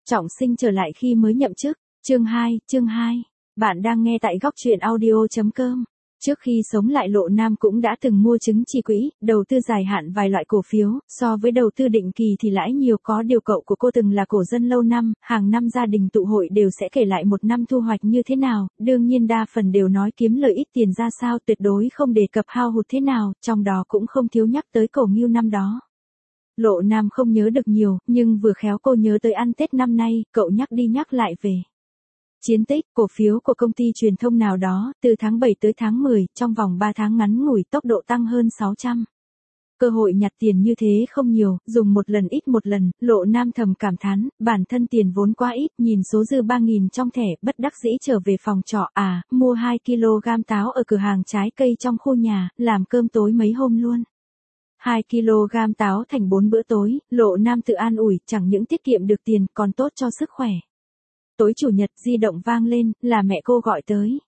Trọng Sinh trở lại khi mới nhậm chức. Chương 2. Bạn đang nghe tại góc truyện audio.com. Trước khi sống lại Lộ Nam cũng đã từng mua chứng chỉ quỹ, đầu tư dài hạn vài loại cổ phiếu, so với đầu tư định kỳ thì lãi nhiều, có điều cậu của cô từng là cổ dân lâu năm, hàng năm gia đình tụ hội đều sẽ kể lại một năm thu hoạch như thế nào, đương nhiên đa phần đều nói kiếm lợi ít tiền ra sao, tuyệt đối không đề cập hao hụt thế nào, trong đó cũng không thiếu nhắc tới cổ Ngưu năm đó. Lộ Nam không nhớ được nhiều, nhưng vừa khéo cô nhớ tới ăn Tết năm nay, cậu nhắc đi nhắc lại về chiến tích, cổ phiếu của công ty truyền thông nào đó, từ tháng 7 tới tháng 10, trong vòng 3 tháng ngắn ngủi tốc độ tăng hơn 600. Cơ hội nhặt tiền như thế không nhiều, dùng một lần ít một lần, Lộ Nam thầm cảm thán, bản thân tiền vốn quá ít, nhìn số dư 3.000 trong thẻ, bất đắc dĩ trở về phòng trọ, mua 2 kg táo ở cửa hàng trái cây trong khu nhà, làm cơm tối mấy hôm luôn. 2 kg táo thành 4 bữa tối, Lộ Nam tự an ủi, chẳng những tiết kiệm được tiền, còn tốt cho sức khỏe. Tối chủ nhật di động vang lên, là mẹ cô gọi tới.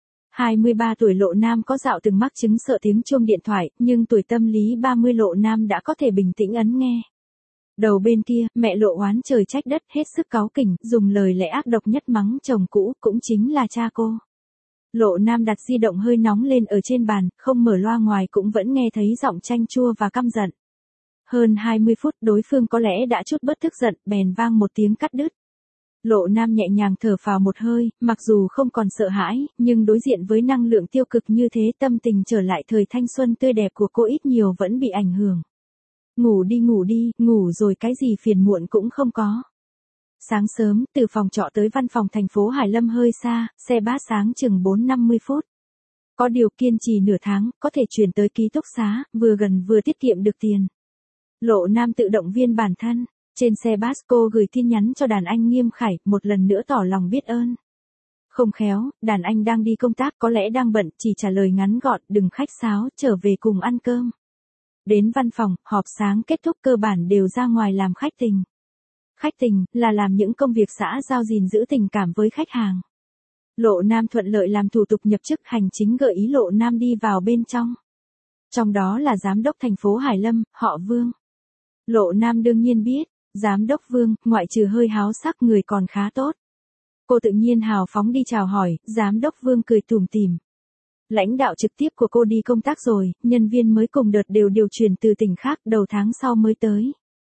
23 tuổi Lộ Nam có dạo từng mắc chứng sợ tiếng chuông điện thoại, nhưng tuổi tâm lý 30 Lộ Nam đã có thể bình tĩnh ấn nghe. Đầu bên kia, mẹ Lộ oán trời trách đất, hết sức cáu kỉnh, dùng lời lẽ ác độc nhất mắng chồng cũ, cũng chính là cha cô. Lộ Nam đặt di động hơi nóng lên ở trên bàn, không mở loa ngoài cũng vẫn nghe thấy giọng chanh chua và căm giận. Hơn 20 phút đối phương có lẽ đã chút bớt tức giận, bèn vang một tiếng cắt đứt. Lộ Nam nhẹ nhàng thở phào một hơi, mặc dù không còn sợ hãi, nhưng đối diện với năng lượng tiêu cực như thế tâm tình trở lại thời thanh xuân tươi đẹp của cô ít nhiều vẫn bị ảnh hưởng. Ngủ đi, ngủ rồi cái gì phiền muộn cũng không có. Sáng sớm, từ phòng trọ tới văn phòng thành phố Hải Lâm hơi xa, xe bát sáng chừng 4-50 phút. Có điều kiên trì nửa tháng, có thể chuyển tới ký túc xá, vừa gần vừa tiết kiệm được tiền. Lộ Nam tự động viên bản thân. Trên xe bus cô gửi tin nhắn cho đàn anh Nghiêm Khải, một lần nữa tỏ lòng biết ơn. Không khéo, đàn anh đang đi công tác, có lẽ đang bận, chỉ trả lời ngắn gọn, đừng khách sáo, trở về cùng ăn cơm. Đến văn phòng, họp sáng kết thúc cơ bản đều ra ngoài làm khách tình. Khách tình, là làm những công việc xã giao gìn giữ tình cảm với khách hàng. Lộ Nam thuận lợi làm thủ tục nhập chức, hành chính gợi ý Lộ Nam đi vào bên trong. Trong đó là giám đốc thành phố Hải Lâm, họ Vương. Lộ Nam đương nhiên biết. Giám đốc Vương, ngoại trừ hơi háo sắc người còn khá tốt. Cô tự nhiên hào phóng đi chào hỏi, giám đốc Vương cười tủm tỉm. Lãnh đạo trực tiếp của cô đi công tác rồi, nhân viên mới cùng đợt đều điều chuyển từ tỉnh khác, đầu tháng sau mới tới.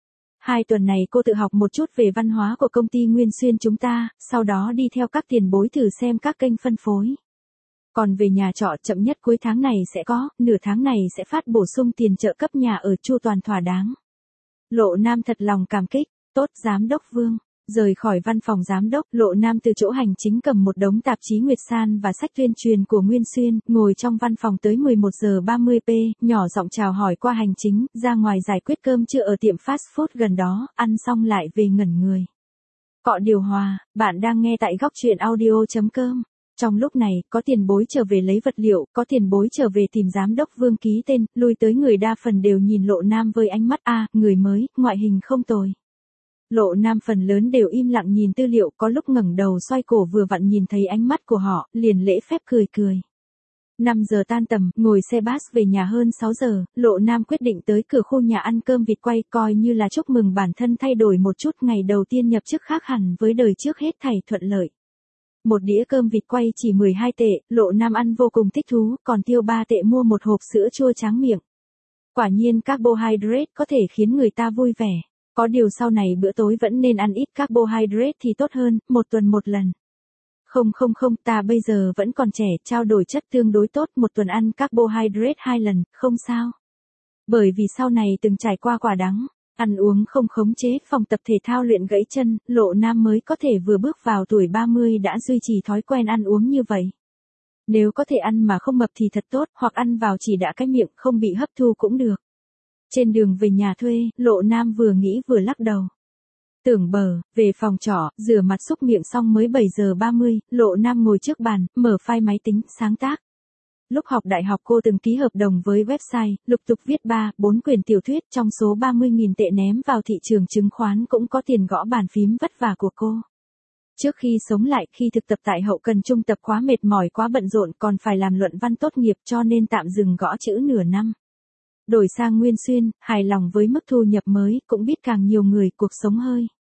2 tuần này cô tự học một chút về văn hóa của công ty Nguyên Xuyên chúng ta, sau đó đi theo các tiền bối thử xem các kênh phân phối. Còn về nhà trọ chậm nhất cuối tháng này sẽ có, nửa tháng này sẽ phát bổ sung tiền trợ cấp nhà ở chu toàn thỏa đáng. Lộ Nam thật lòng cảm kích, tốt giám đốc Vương. Rời khỏi văn phòng giám đốc, Lộ Nam từ chỗ hành chính cầm một đống tạp chí Nguyệt San và sách tuyên truyền của Nguyên Xuyên, ngồi trong văn phòng tới 11 giờ 30 p, nhỏ giọng chào hỏi qua hành chính, ra ngoài giải quyết cơm trưa ở tiệm fast food gần đó, ăn xong lại về ngẩn người. Cọ điều hòa, bạn đang nghe tại góc truyện audio.com. Trong lúc này, có tiền bối trở về lấy vật liệu, có tiền bối trở về tìm giám đốc Vương ký tên, lui tới người đa phần đều nhìn Lộ Nam với ánh mắt người mới, ngoại hình không tồi. Lộ Nam phần lớn đều im lặng nhìn tư liệu, có lúc ngẩng đầu xoay cổ vừa vặn nhìn thấy ánh mắt của họ, liền lễ phép cười. 5 giờ tan tầm, ngồi xe bus về nhà hơn 6 giờ, Lộ Nam quyết định tới cửa khu nhà ăn cơm vịt quay, coi như là chúc mừng bản thân thay đổi một chút, ngày đầu tiên nhập chức khác hẳn với đời trước hết thảy thuận lợi. Một đĩa cơm vịt quay chỉ 12 tệ, Lộ Nam ăn vô cùng thích thú, còn tiêu 3 tệ mua một hộp sữa chua tráng miệng. Quả nhiên carbohydrate có thể khiến người ta vui vẻ. Có điều sau này bữa tối vẫn nên ăn ít carbohydrate thì tốt hơn, 1 tuần 1 lần. Không, ta bây giờ vẫn còn trẻ, trao đổi chất tương đối tốt, 1 tuần ăn carbohydrate 2 lần, không sao. Bởi vì sau này từng trải qua quả đắng. Ăn uống không khống chế, phòng tập thể thao luyện gãy chân, Lộ Nam mới có thể vừa bước vào tuổi 30 đã duy trì thói quen ăn uống như vậy. Nếu có thể ăn mà không mập thì thật tốt, hoặc ăn vào chỉ đã cái miệng, không bị hấp thu cũng được. Trên đường về nhà thuê, Lộ Nam vừa nghĩ vừa lắc đầu. Tưởng bờ, về phòng trọ, rửa mặt xúc miệng xong mới 7 giờ 30, Lộ Nam ngồi trước bàn, mở file máy tính, sáng tác. Lúc học đại học cô từng ký hợp đồng với website, lục tục viết 3-4 quyển tiểu thuyết, trong số 30.000 tệ ném vào thị trường chứng khoán cũng có tiền gõ bàn phím vất vả của cô. Trước khi sống lại, khi thực tập tại hậu cần trung tập quá mệt mỏi quá bận rộn, còn phải làm luận văn tốt nghiệp cho nên tạm dừng gõ chữ nửa năm. Đổi sang Nguyên Xuyên, hài lòng với mức thu nhập mới, cũng biết càng nhiều người cuộc sống hơi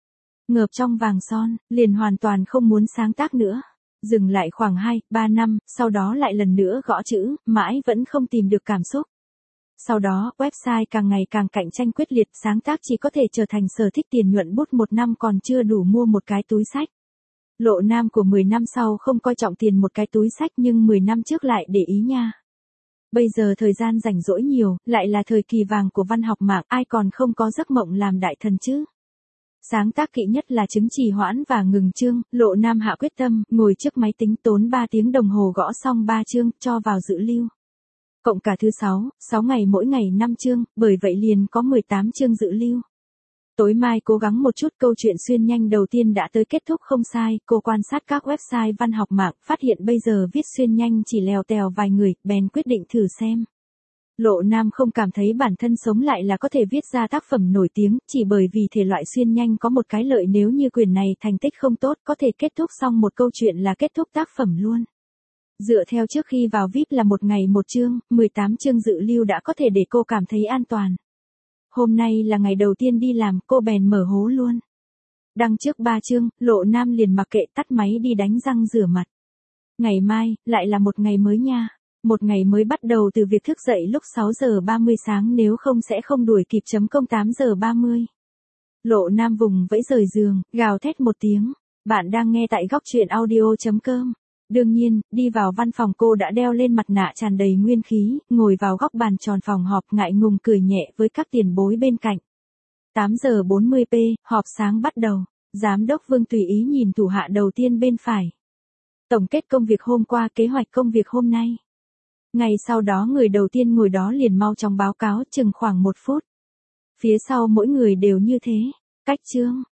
Ngợp trong vàng son, liền hoàn toàn không muốn sáng tác nữa. Dừng lại khoảng 2-3 năm, sau đó lại lần nữa gõ chữ, mãi vẫn không tìm được cảm xúc. Sau đó, website càng ngày càng cạnh tranh quyết liệt, sáng tác chỉ có thể trở thành sở thích tiền nhuận bút, một năm còn chưa đủ mua một cái túi xách. Lộ nam của 10 năm sau không coi trọng tiền một cái túi xách, nhưng 10 năm trước lại để ý nha. Bây giờ thời gian rảnh rỗi nhiều, lại là thời kỳ vàng của văn học mạng, ai còn không có giấc mộng làm đại thần chứ. Sáng tác kỵ nhất là chứng trì hoãn và ngừng chương, Lộ nam hạ quyết tâm, ngồi trước máy tính tốn 3 tiếng đồng hồ gõ xong 3 chương, cho vào dự lưu. Cộng cả thứ 6 ngày mỗi ngày 5 chương, bởi vậy liền có 18 chương dự lưu. Tối mai cố gắng một chút, câu chuyện xuyên nhanh đầu tiên đã tới kết thúc không sai, cô quan sát các website văn học mạng, phát hiện bây giờ viết xuyên nhanh chỉ lèo tèo vài người, bèn quyết định thử xem. Lộ nam không cảm thấy bản thân sống lại là có thể viết ra tác phẩm nổi tiếng, chỉ bởi vì thể loại xuyên nhanh có một cái lợi, nếu như quyển này thành tích không tốt, có thể kết thúc xong một câu chuyện là kết thúc tác phẩm luôn. Dựa theo trước khi vào VIP là một ngày một chương, 18 chương dự lưu đã có thể để cô cảm thấy an toàn. Hôm nay là ngày đầu tiên đi làm, cô bèn mở hố luôn. Đăng trước 3 chương, Lộ nam liền mặc kệ, tắt máy đi đánh răng rửa mặt. Ngày mai, lại là một ngày mới nha. Một ngày mới bắt đầu từ việc thức dậy lúc 6 giờ 30 sáng, nếu không sẽ không đuổi kịp chấm công 8 giờ 30. Lộ nam vùng vẫy rời giường, gào thét một tiếng. Bạn đang nghe tại góc truyện audio.com. Đương nhiên, đi vào văn phòng cô đã đeo lên mặt nạ tràn đầy nguyên khí, ngồi vào góc bàn tròn phòng họp, ngại ngùng cười nhẹ với các tiền bối bên cạnh. 8 giờ 40 p, họp sáng bắt đầu. Giám đốc Vương tùy ý nhìn thủ hạ đầu tiên bên phải. Tổng kết công việc hôm qua, kế hoạch công việc hôm nay. Ngày sau đó người đầu tiên ngồi đó liền mau chóng báo cáo, chừng khoảng 1 phút. Phía sau mỗi người đều như thế. Cách chương,